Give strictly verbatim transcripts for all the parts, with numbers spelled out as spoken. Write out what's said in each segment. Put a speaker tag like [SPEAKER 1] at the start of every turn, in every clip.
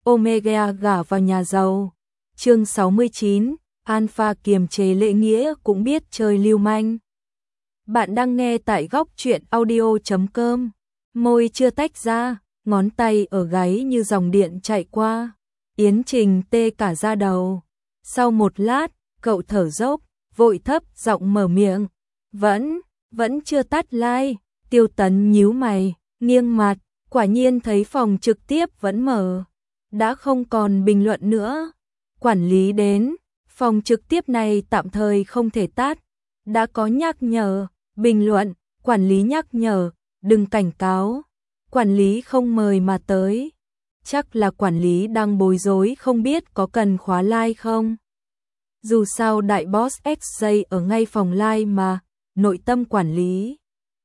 [SPEAKER 1] Omega gả vào nhà giàu. Chương sáu mươi chín, Alpha kiềm chế lễ nghĩa cũng biết chơi lưu manh. Bạn đang nghe tại góc truyện audio chấm com. Môi chưa tách ra, ngón tay ở gáy như dòng điện chạy qua. Yến Trình tê cả da đầu. Sau một lát, cậu thở dốc, vội thấp giọng mở miệng. Vẫn, vẫn chưa tắt like. Tiêu Tấn nhíu mày, nghiêng mặt, quả nhiên thấy phòng trực tiếp vẫn mở. Đã không còn bình luận nữa. Quản lý đến, phòng trực tiếp này tạm thời không thể tắt. Đã có nhắc nhở, bình luận, quản lý nhắc nhở, đừng cảnh cáo. Quản lý không mời mà tới. Chắc là quản lý đang bối rối không biết có cần khóa like không. Dù sao đại boss ích giây ở ngay phòng like mà, nội tâm quản lý.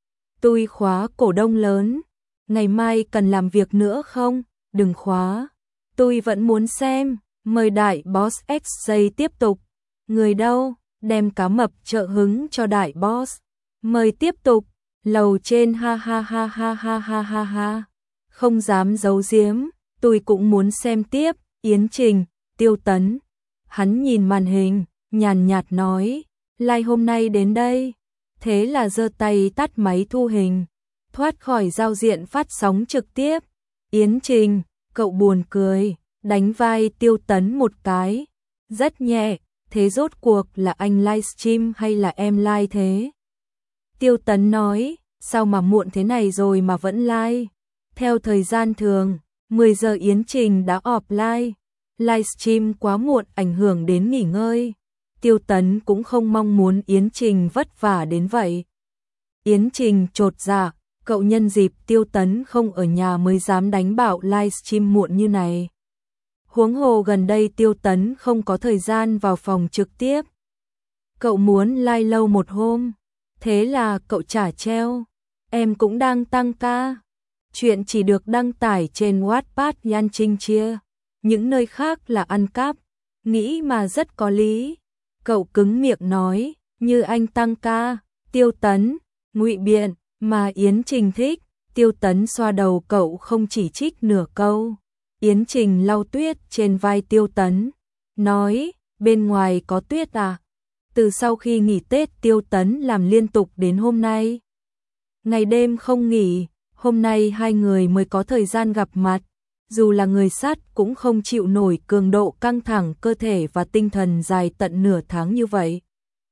[SPEAKER 1] Tôi khóa cổ đông lớn, ngày mai cần làm việc nữa không? Đừng khóa. Tôi vẫn muốn xem, mời đại boss ích giây tiếp tục. Người đâu? Đem cá mập trợ hứng cho đại boss. Mời tiếp tục. Lầu trên ha ha ha ha ha ha ha ha. Không dám giấu giếm, tôi cũng muốn xem tiếp. Yến Trình, Tiêu Tấn. Hắn nhìn màn hình, nhàn nhạt nói, like hôm nay đến đây. Thế là giơ tay tắt máy thu hình, thoát khỏi giao diện phát sóng trực tiếp. Yến Trình, cậu buồn cười, đánh vai Tiêu Tấn một cái. Rất nhẹ, thế rốt cuộc là anh livestream hay là em live thế? Tiêu Tấn nói, sao mà muộn thế này rồi mà vẫn live? Theo thời gian thường, mười giờ Yến Trình đã offline. Livestream quá muộn ảnh hưởng đến nghỉ ngơi. Tiêu Tấn cũng không mong muốn Yến Trình vất vả đến vậy. Yến Trình chột dạ, cậu nhân dịp Tiêu Tấn không ở nhà mới dám đánh bạo livestream muộn như này. Huống hồ gần đây Tiêu Tấn không có thời gian vào phòng trực tiếp. Cậu muốn live lâu một hôm, thế là cậu trả treo. Em cũng đang tăng ca. Chuyện chỉ được đăng tải trên Wattpad Yan Trinh chia. Những nơi khác là ăn cắp. Nghĩ mà rất có lý. Cậu cứng miệng nói, như anh tăng ca. Tiêu Tấn, ngụy biện, mà Yến Trình thích. Tiêu Tấn xoa đầu cậu không chỉ trích nửa câu. Yến Trình lau tuyết trên vai Tiêu Tấn, nói, bên ngoài có tuyết à? Từ sau khi nghỉ Tết Tiêu Tấn làm liên tục đến hôm nay. Ngày đêm không nghỉ, hôm nay hai người mới có thời gian gặp mặt. Dù là người sắt cũng không chịu nổi cường độ căng thẳng cơ thể và tinh thần dài tận nửa tháng như vậy.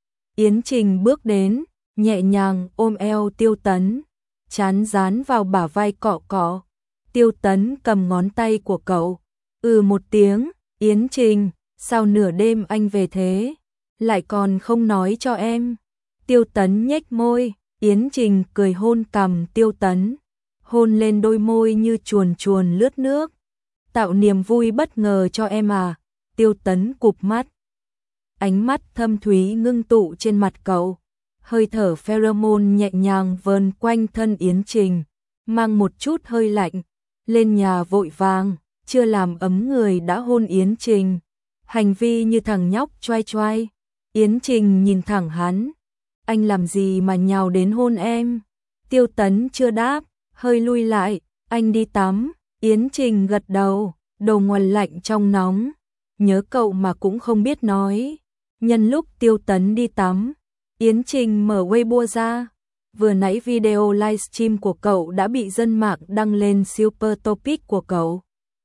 [SPEAKER 1] Yến Trình bước đến, nhẹ nhàng ôm eo Tiêu Tấn, chán dán vào bả vai cọ cọ. Tiêu Tấn cầm ngón tay của cậu, ừ một tiếng, Yến Trình, sao nửa đêm anh về thế? Lại còn không nói cho em. Tiêu Tấn nhếch môi, Yến Trình cười hôn cằm Tiêu Tấn. Hôn lên đôi môi như chuồn chuồn lướt nước. Tạo niềm vui bất ngờ cho em à? Tiêu Tấn cụp mắt. Ánh mắt thâm thúy ngưng tụ trên mặt cậu. Hơi thở pheromone nhẹ nhàng vờn quanh thân Yến Trình, mang một chút hơi lạnh. Lên nhà vội vàng, chưa làm ấm người đã hôn Yến Trình. Hành vi như thằng nhóc choai choai. Yến Trình nhìn thẳng hắn. Anh làm gì mà nhào đến hôn em? Tiêu Tấn chưa đáp, hơi lui lại, anh đi tắm. Yến Trình gật đầu, đầu nguồn lạnh trong nóng. Nhớ cậu mà cũng không biết nói. Nhân lúc Tiêu Tấn đi tắm, Yến Trình mở Weibo ra. Vừa nãy video livestream của cậu đã bị dân mạng đăng lên super topic của cậu.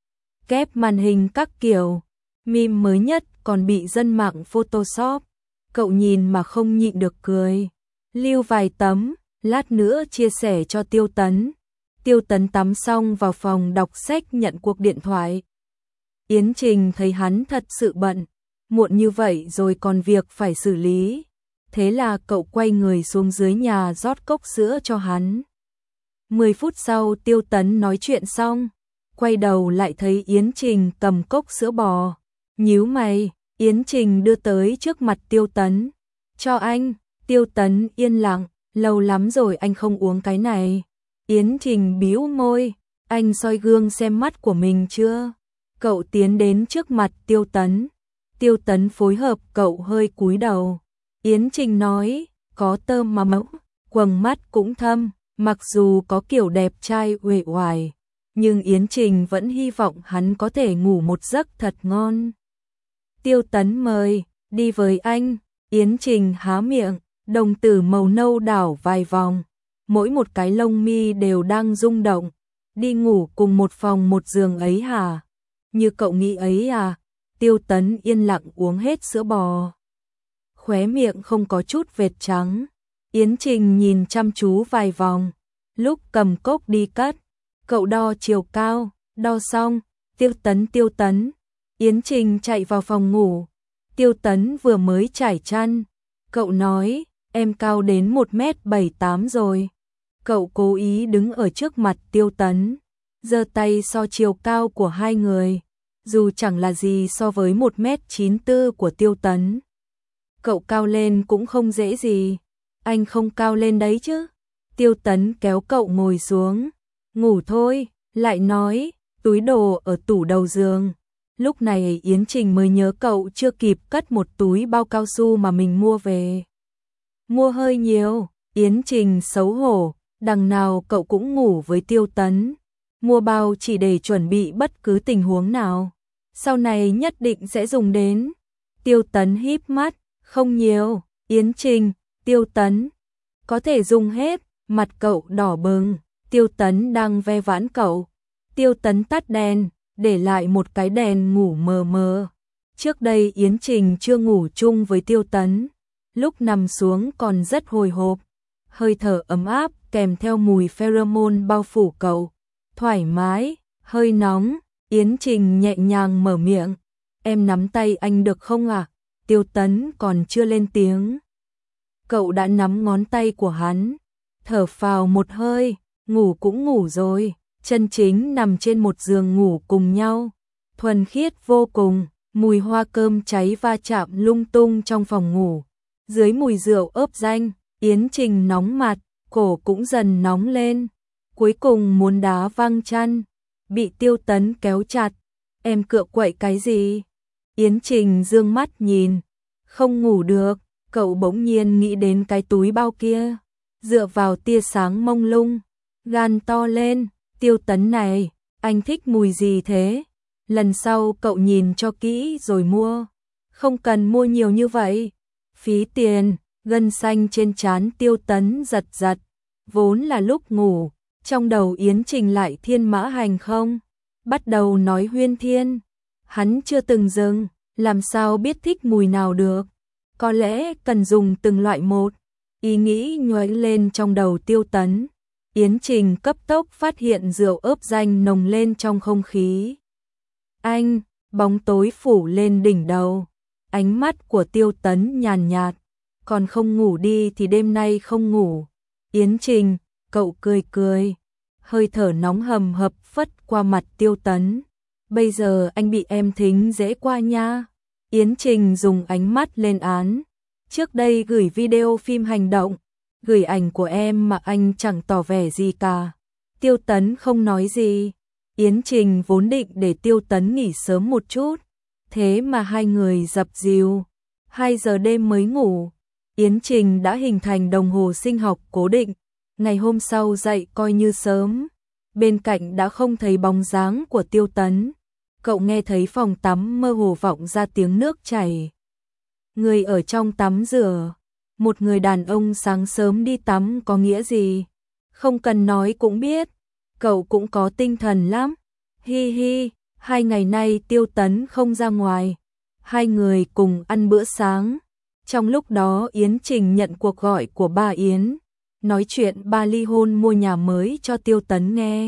[SPEAKER 1] Kép màn hình các kiểu, meme mới nhất còn bị dân mạng photoshop. Cậu nhìn mà không nhịn được cười. Lưu vài tấm, lát nữa chia sẻ cho Tiêu Tấn. Tiêu Tấn tắm xong vào phòng đọc sách nhận cuộc điện thoại. Yến Trình thấy hắn thật sự bận, muộn như vậy rồi còn việc phải xử lý. Thế là cậu quay người xuống dưới nhà rót cốc sữa cho hắn. Mười phút sau Tiêu Tấn nói chuyện xong, quay đầu lại thấy Yến Trình cầm cốc sữa bò. Nhíu mày, Yến Trình đưa tới trước mặt Tiêu Tấn. Cho anh. Tiêu Tấn yên lặng, lâu lắm rồi anh không uống cái này. Yến Trình bĩu môi, anh soi gương xem mắt của mình chưa? Cậu tiến đến trước mặt Tiêu Tấn. Tiêu Tấn phối hợp cậu hơi cúi đầu. Yến Trình nói, có tơm mà mẫu, quầng mắt cũng thâm, mặc dù có kiểu đẹp trai uể oải, nhưng Yến Trình vẫn hy vọng hắn có thể ngủ một giấc thật ngon. Tiêu Tấn mời, đi với anh. Yến Trình há miệng, đồng tử màu nâu đảo vài vòng, mỗi một cái lông mi đều đang rung động. Đi ngủ cùng một phòng một giường ấy hả? Như cậu nghĩ ấy à? Tiêu Tấn yên lặng uống hết sữa bò, khóe miệng không có chút vệt trắng. Yến Trình nhìn chăm chú vài vòng, lúc cầm cốc đi cất, cậu đo chiều cao, đo xong, Tiêu Tấn Tiêu Tấn. Yến Trình chạy vào phòng ngủ, Tiêu Tấn vừa mới trải chăn, cậu nói, em cao đến một mét bảy tám rồi. Cậu cố ý đứng ở trước mặt Tiêu Tấn, giơ tay so chiều cao của hai người, dù chẳng là gì so với một mét chín tư của Tiêu Tấn. Cậu cao lên cũng không dễ gì, anh không cao lên đấy chứ. Tiêu Tấn kéo cậu ngồi xuống, ngủ thôi, lại nói, túi đồ ở tủ đầu giường. Lúc này Yến Trình mới nhớ cậu chưa kịp cất một túi bao cao su mà mình mua về. Mua hơi nhiều, Yến Trình xấu hổ, đằng nào cậu cũng ngủ với Tiêu Tấn. Mua bao chỉ để chuẩn bị bất cứ tình huống nào, sau này nhất định sẽ dùng đến. Tiêu Tấn híp mắt, không nhiều. Yến Trình, Tiêu Tấn, có thể dùng hết. Mặt cậu đỏ bừng, Tiêu Tấn đang ve vãn cậu. Tiêu Tấn tắt đèn, để lại một cái đèn ngủ mờ mờ. Trước đây Yến Trình chưa ngủ chung với Tiêu Tấn, lúc nằm xuống còn rất hồi hộp. Hơi thở ấm áp kèm theo mùi pheromone bao phủ cậu. Thoải mái, hơi nóng. Yến Trình nhẹ nhàng mở miệng, em nắm tay anh được không ạ? À? Tiêu Tấn còn chưa lên tiếng, cậu đã nắm ngón tay của hắn. Thở phào một hơi, ngủ cũng ngủ rồi, chân chính nằm trên một giường ngủ cùng nhau, thuần khiết vô cùng, mùi hoa cơm cháy va chạm lung tung trong phòng ngủ. Dưới mùi rượu ớp danh, Yến Trình nóng mặt, cổ cũng dần nóng lên, cuối cùng muốn đá văng chăn, bị Tiêu Tấn kéo chặt. Em cựa quậy cái gì? Yến Trình dương mắt nhìn, không ngủ được, cậu bỗng nhiên nghĩ đến cái túi bao kia. Dựa vào tia sáng mông lung, gan to lên, Tiêu Tấn này, anh thích mùi gì thế? Lần sau cậu nhìn cho kỹ rồi mua, không cần mua nhiều như vậy, phí tiền. Gân xanh trên trán Tiêu Tấn giật giật, vốn là lúc ngủ, trong đầu Yến Trình lại thiên mã hành không, bắt đầu nói huyên thiên. Hắn chưa từng dừng, làm sao biết thích mùi nào được, có lẽ cần dùng từng loại một. Ý nghĩ nhoáng lên trong đầu Tiêu Tấn. Yến Trình cấp tốc phát hiện rượu ớp danh nồng lên trong không khí. Anh, bóng tối phủ lên đỉnh đầu. Ánh mắt của Tiêu Tấn nhàn nhạt, còn không ngủ đi thì đêm nay không ngủ. Yến Trình, cậu cười cười, hơi thở nóng hầm hập phất qua mặt Tiêu Tấn. Bây giờ anh bị em thính dễ qua nha. Yến Trình dùng ánh mắt lên án. Trước đây gửi video phim hành động, gửi ảnh của em mà anh chẳng tỏ vẻ gì cả. Tiêu Tấn không nói gì. Yến Trình vốn định để Tiêu Tấn nghỉ sớm một chút, thế mà hai người dập dìu. Hai giờ đêm mới ngủ. Yến Trình đã hình thành đồng hồ sinh học cố định. Ngày hôm sau dậy coi như sớm. Bên cạnh đã không thấy bóng dáng của Tiêu Tấn. Cậu nghe thấy phòng tắm mơ hồ vọng ra tiếng nước chảy. Người ở trong tắm rửa. Một người đàn ông sáng sớm đi tắm có nghĩa gì? Không cần nói cũng biết. Cậu cũng có tinh thần lắm. Hi hi, hai ngày nay Tiêu Tấn không ra ngoài. Hai người cùng ăn bữa sáng. Trong lúc đó Yến Trình nhận cuộc gọi của ba Yến, nói chuyện ba ly hôn mua nhà mới cho Tiêu Tấn nghe.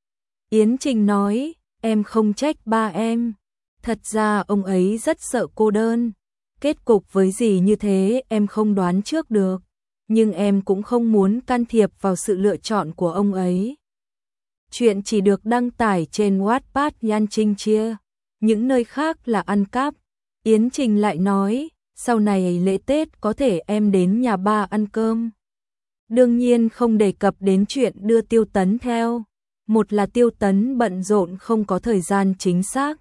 [SPEAKER 1] Yến Trình nói, em không trách ba em. Thật ra ông ấy rất sợ cô đơn. Kết cục với gì như thế em không đoán trước được. Nhưng em cũng không muốn can thiệp vào sự lựa chọn của ông ấy. Chuyện chỉ được đăng tải trên Wattpad Yan Trinh chia. Những nơi khác là ăn cắp. Yến Trình lại nói, sau này lễ Tết có thể em đến nhà ba ăn cơm. Đương nhiên không đề cập đến chuyện đưa Tiêu Tấn theo. Một là Tiêu Tấn bận rộn không có thời gian chính xác.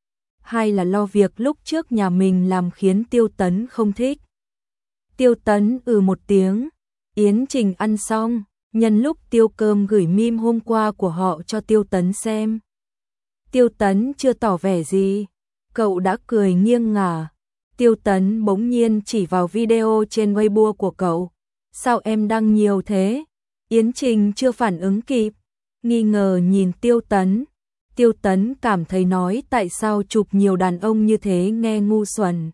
[SPEAKER 1] Hai là lo việc lúc trước nhà mình làm khiến Tiêu Tấn không thích. Tiêu Tấn ừ một tiếng. Yến Trình ăn xong, Nhân lúc Tiêu Cơm gửi meme hôm qua của họ cho Tiêu Tấn xem. Tiêu Tấn chưa tỏ vẻ gì, cậu đã cười nghiêng ngả. Tiêu Tấn bỗng nhiên chỉ vào video trên Weibo của cậu. Sao em đăng nhiều thế? Yến Trình chưa phản ứng kịp, nghi ngờ nhìn Tiêu Tấn. Tiêu Tấn cảm thấy nói tại sao chụp nhiều đàn ông như thế nghe ngu xuẩn.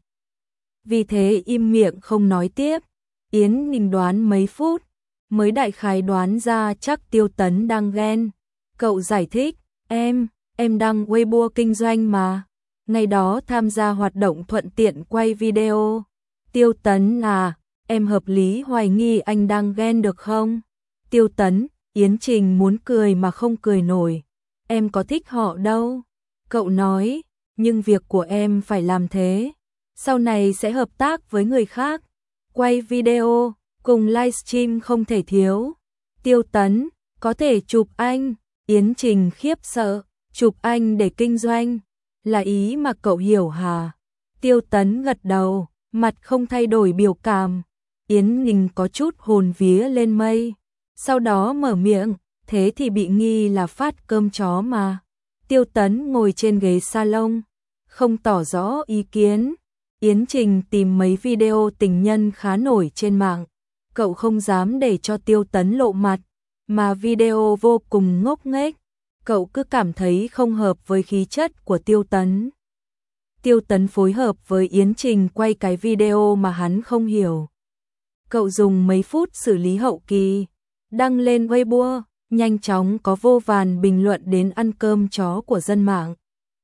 [SPEAKER 1] Vì thế im miệng không nói tiếp. Yến Ninh đoán mấy phút, mới đại khái đoán ra chắc Tiêu Tấn đang ghen. Cậu giải thích, em, em đăng Weibo kinh doanh mà. Ngày đó tham gia hoạt động thuận tiện quay video. Tiêu Tấn à, em hợp lý hoài nghi anh đang ghen được không? Tiêu Tấn, Yến Trình muốn cười mà không cười nổi. Em có thích họ đâu. Cậu nói, nhưng việc của em phải làm thế. Sau này sẽ hợp tác với người khác. Quay video, cùng livestream không thể thiếu. Tiêu Tấn, có thể chụp anh. Yến Trình khiếp sợ, chụp anh để kinh doanh. Là ý mà cậu hiểu hả? Tiêu Tấn gật đầu, mặt không thay đổi biểu cảm. Yến Ninh có chút hồn vía lên mây. Sau đó mở miệng, thế thì bị nghi là phát cơm chó mà. Tiêu Tấn ngồi trên ghế salon, không tỏ rõ ý kiến. Yến Trình tìm mấy video tình nhân khá nổi trên mạng. Cậu không dám để cho Tiêu Tấn lộ mặt, mà video vô cùng ngốc nghếch. Cậu cứ cảm thấy không hợp với khí chất của Tiêu Tấn. Tiêu Tấn phối hợp với Yến Trình quay cái video mà hắn không hiểu. Cậu dùng mấy phút xử lý hậu kỳ, đăng lên Weibo, nhanh chóng có vô vàn bình luận đến ăn cơm chó của dân mạng.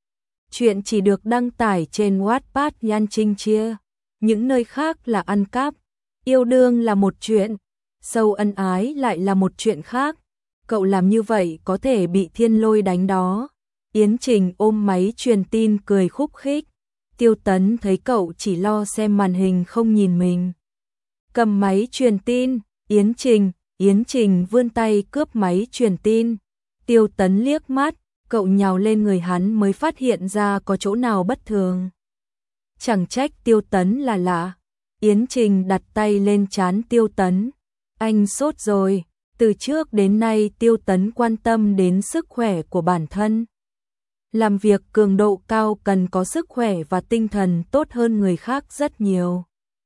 [SPEAKER 1] Chuyện chỉ được đăng tải trên Wattpad Yan Trinh chia, những nơi khác là ăn cắp. Yêu đương là một chuyện, sâu ân ái lại là một chuyện khác. Cậu làm như vậy có thể bị thiên lôi đánh đó. Yến Trình ôm máy truyền tin cười khúc khích. Tiêu Tấn thấy cậu chỉ lo xem màn hình không nhìn mình. Cầm máy truyền tin, Yến Trình, Yến Trình vươn tay cướp máy truyền tin. Tiêu Tấn liếc mắt, cậu nhào lên người hắn mới phát hiện ra có chỗ nào bất thường. Chẳng trách Tiêu Tấn là lạ. Yến Trình đặt tay lên trán Tiêu Tấn. Anh sốt rồi. Từ trước đến nay Tiêu Tấn quan tâm đến sức khỏe của bản thân. Làm việc cường độ cao cần có sức khỏe và tinh thần tốt hơn người khác rất nhiều.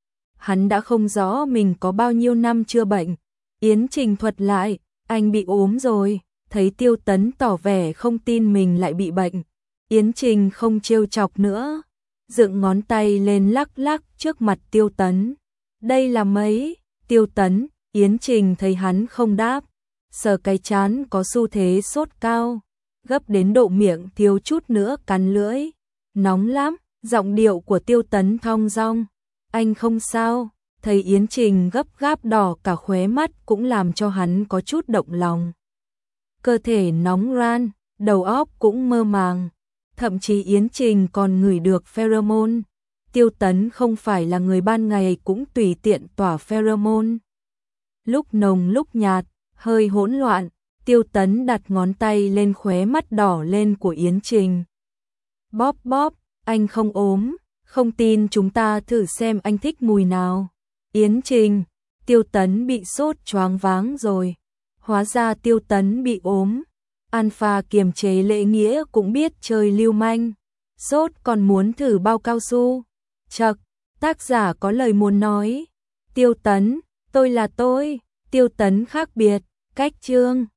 [SPEAKER 1] Hắn đã không rõ mình có bao nhiêu năm chưa bệnh. Yến Trình thuật lại, anh bị ốm rồi. Thấy Tiêu Tấn tỏ vẻ không tin mình lại bị bệnh. Yến Trình không trêu chọc nữa, dựng ngón tay lên lắc lắc trước mặt Tiêu Tấn. Đây là mấy? Tiêu Tấn, Yến Trình thấy hắn không đáp, sờ cái trán có xu thế sốt cao, gấp đến độ miệng thiếu chút nữa cắn lưỡi. Nóng lắm, giọng điệu của Tiêu Tấn thong dong. Anh không sao. Thấy Yến Trình gấp gáp đỏ cả khóe mắt cũng làm cho hắn có chút động lòng. Cơ thể nóng ran, đầu óc cũng mơ màng. Thậm chí Yến Trình còn ngửi được pheromone. Tiêu Tấn không phải là người ban ngày cũng tùy tiện tỏa pheromone. Lúc nồng lúc nhạt, hơi hỗn loạn, Tiêu Tấn đặt ngón tay lên khóe mắt đỏ lên của Yến Trình. Bóp bóp, anh không ốm, không tin chúng ta thử xem anh thích mùi nào. Yến Trình, Tiêu Tấn bị sốt choáng váng rồi. Hóa ra Tiêu Tấn bị ốm. Alpha kiềm chế lễ nghĩa cũng biết chơi lưu manh. Sốt còn muốn thử bao cao su. Chậc, tác giả có lời muốn nói. Tiêu Tấn, tôi là tôi. Tiêu Tấn khác biệt, cách chương.